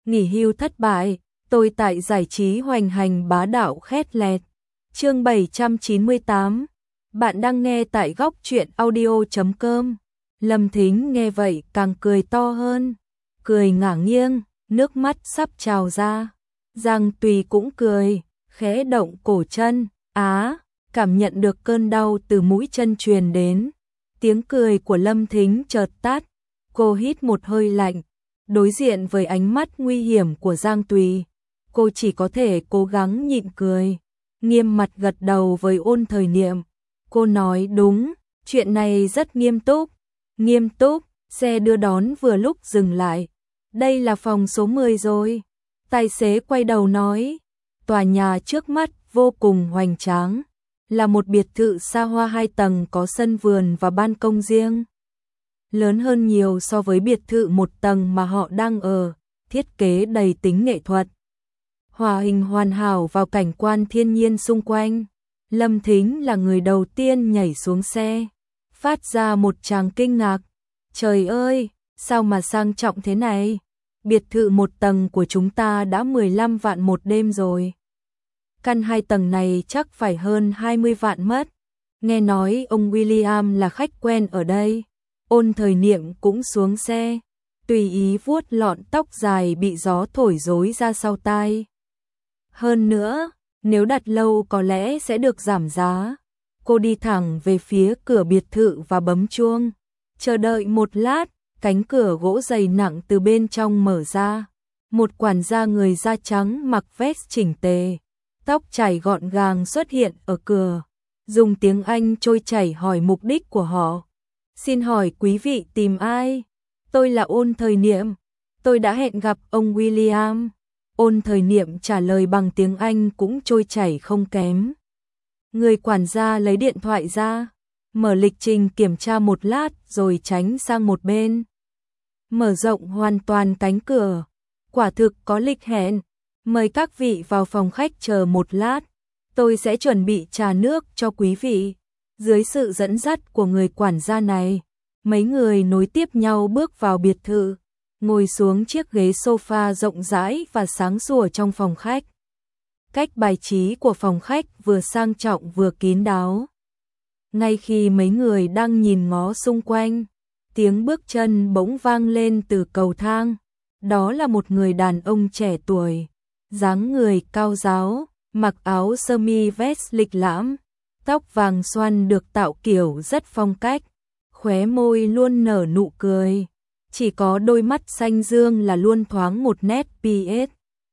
nghỉ hưu thất bại, tôi tại giải trí hoành hành bá đạo khét lẹt. Chương 798. Bạn đang nghe tại góc truyện audio.com. Lâm Thính nghe vậy càng cười to hơn, cười ngả nghiêng, nước mắt sắp trào ra. Giang Tùy cũng cười, khẽ động cổ chân, cảm nhận được cơn đau từ mũi chân truyền đến. Tiếng cười của Lâm Thính chợt tắt, cô hít một hơi lạnh, đối diện với ánh mắt nguy hiểm của Giang Tùy, cô chỉ có thể cố gắng nhịn cười, nghiêm mặt gật đầu với Ôn Thời Niệm. Cô nói đúng, chuyện này rất nghiêm túc. Nghiêm túc, xe đưa đón vừa lúc dừng lại. Đây là phòng số 10 rồi. Tài xế quay đầu nói, tòa nhà trước mắt vô cùng hoành tráng, là một biệt thự xa hoa 2 tầng có sân vườn và ban công riêng. Lớn hơn nhiều so với biệt thự 1 tầng mà họ đang ở, thiết kế đầy tính nghệ thuật. Hòa hình hoàn hảo vào cảnh quan thiên nhiên xung quanh. Lâm Thính là người đầu tiên nhảy xuống xe, phát ra một tràng kinh ngạc. Trời ơi, sao mà sang trọng thế này? Biệt thự 1 tầng của chúng ta đã 15 vạn một đêm rồi. Căn 2 tầng này chắc phải hơn 20 vạn mất. Nghe nói ông William là khách quen ở đây. Ôn Thời Niệm cũng xuống xe, tùy ý vuốt lọn tóc dài bị gió thổi rối ra sau tai. Hơn nữa, nếu đặt lâu có lẽ sẽ được giảm giá. Cô đi thẳng về phía cửa biệt thự và bấm chuông. Chờ đợi một lát, cánh cửa gỗ dày nặng từ bên trong mở ra. Một quản gia người da trắng mặc vest chỉnh tề, tóc chảy gọn gàng xuất hiện ở cửa, dùng tiếng Anh trôi chảy hỏi mục đích của họ. Xin hỏi quý vị tìm ai? Tôi là Ôn Thời Niệm. Tôi đã hẹn gặp ông William. Ôn Thời Niệm trả lời bằng tiếng Anh cũng trôi chảy không kém. Người quản gia lấy điện thoại ra, mở lịch trình kiểm tra một lát rồi tránh sang một bên. Mở rộng hoàn toàn cánh cửa. Quả thực có lịch hẹn. Mời các vị vào phòng khách chờ một lát. Tôi sẽ chuẩn bị trà nước cho quý vị. Dưới sự dẫn dắt của người quản gia này, mấy người nối tiếp nhau bước vào biệt thự, ngồi xuống chiếc ghế sofa rộng rãi và sáng sủa trong phòng khách. Cách bài trí của phòng khách vừa sang trọng vừa kín đáo. Ngay khi mấy người đang nhìn ngó xung quanh, tiếng bước chân bỗng vang lên từ cầu thang. Đó là một người đàn ông trẻ tuổi, dáng người cao ráo, mặc áo sơ mi vest lịch lãm, tóc vàng xoăn được tạo kiểu rất phong cách, khóe môi luôn nở nụ cười, chỉ có đôi mắt xanh dương là luôn thoáng một nét PS.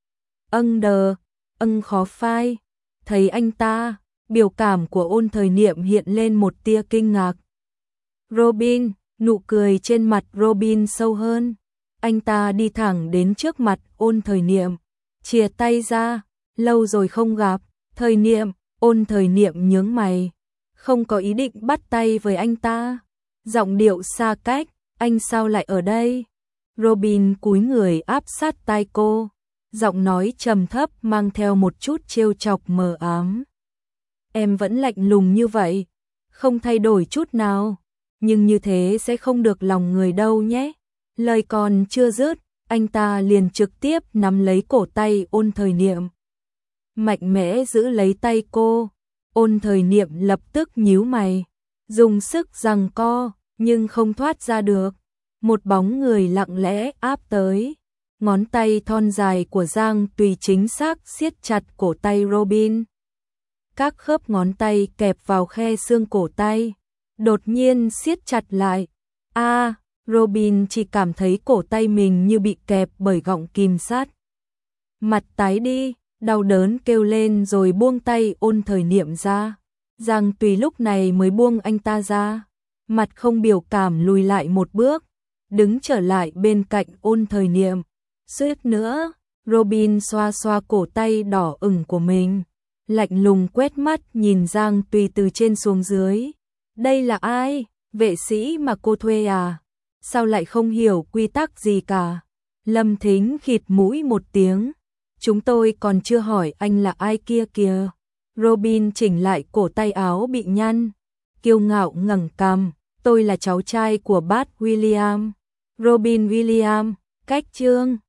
Khó phai. Thấy anh ta, biểu cảm của Ôn Thời Niệm hiện lên một tia kinh ngạc. Robin, nụ cười trên mặt Robin sâu hơn. Anh ta đi thẳng đến trước mặt Ôn Thời Niệm, chìa tay ra, lâu rồi không gặp. Thời Niệm. Ôn Thời Niệm nhướng mày, không có ý định bắt tay với anh ta. Giọng điệu xa cách, anh sao lại ở đây? Robin cúi người áp sát tai cô, giọng nói trầm thấp mang theo một chút trêu chọc mờ ám. Em vẫn lạnh lùng như vậy, không thay đổi chút nào, nhưng như thế sẽ không được lòng người đâu nhé. Lời còn chưa dứt, anh ta liền trực tiếp nắm lấy cổ tay Ôn Thời Niệm, mạnh mẽ giữ lấy tay cô. Ôn Thời Niệm lập tức nhíu mày, dùng sức giằng co, nhưng không thoát ra được. Một bóng người lặng lẽ áp tới, ngón tay thon dài của Giang Tùy chính xác siết chặt cổ tay Robin. Các khớp ngón tay kẹp vào khe xương cổ tay, đột nhiên siết chặt lại. Robin chỉ cảm thấy cổ tay mình như bị kẹp bởi gọng kìm sắt. Mặt tái đi, đau đớn kêu lên rồi buông tay Ôn Thời Niệm ra. Giang Tùy lúc này mới buông anh ta ra, mặt không biểu cảm lùi lại một bước, đứng trở lại bên cạnh Ôn Thời Niệm. Suýt nữa, Robin xoa xoa cổ tay đỏ ửng của mình, lạnh lùng quét mắt nhìn Giang Tùy từ trên xuống dưới. Đây là ai? Vệ sĩ mà cô thuê à? Sao lại không hiểu quy tắc gì cả? Lâm Thính khịt mũi một tiếng. Chúng tôi còn chưa hỏi anh là ai kia kìa. Robin chỉnh lại cổ tay áo bị nhăn, kiêu ngạo ngẩng cằm. Tôi là cháu trai của bác William. Robin William, cách chương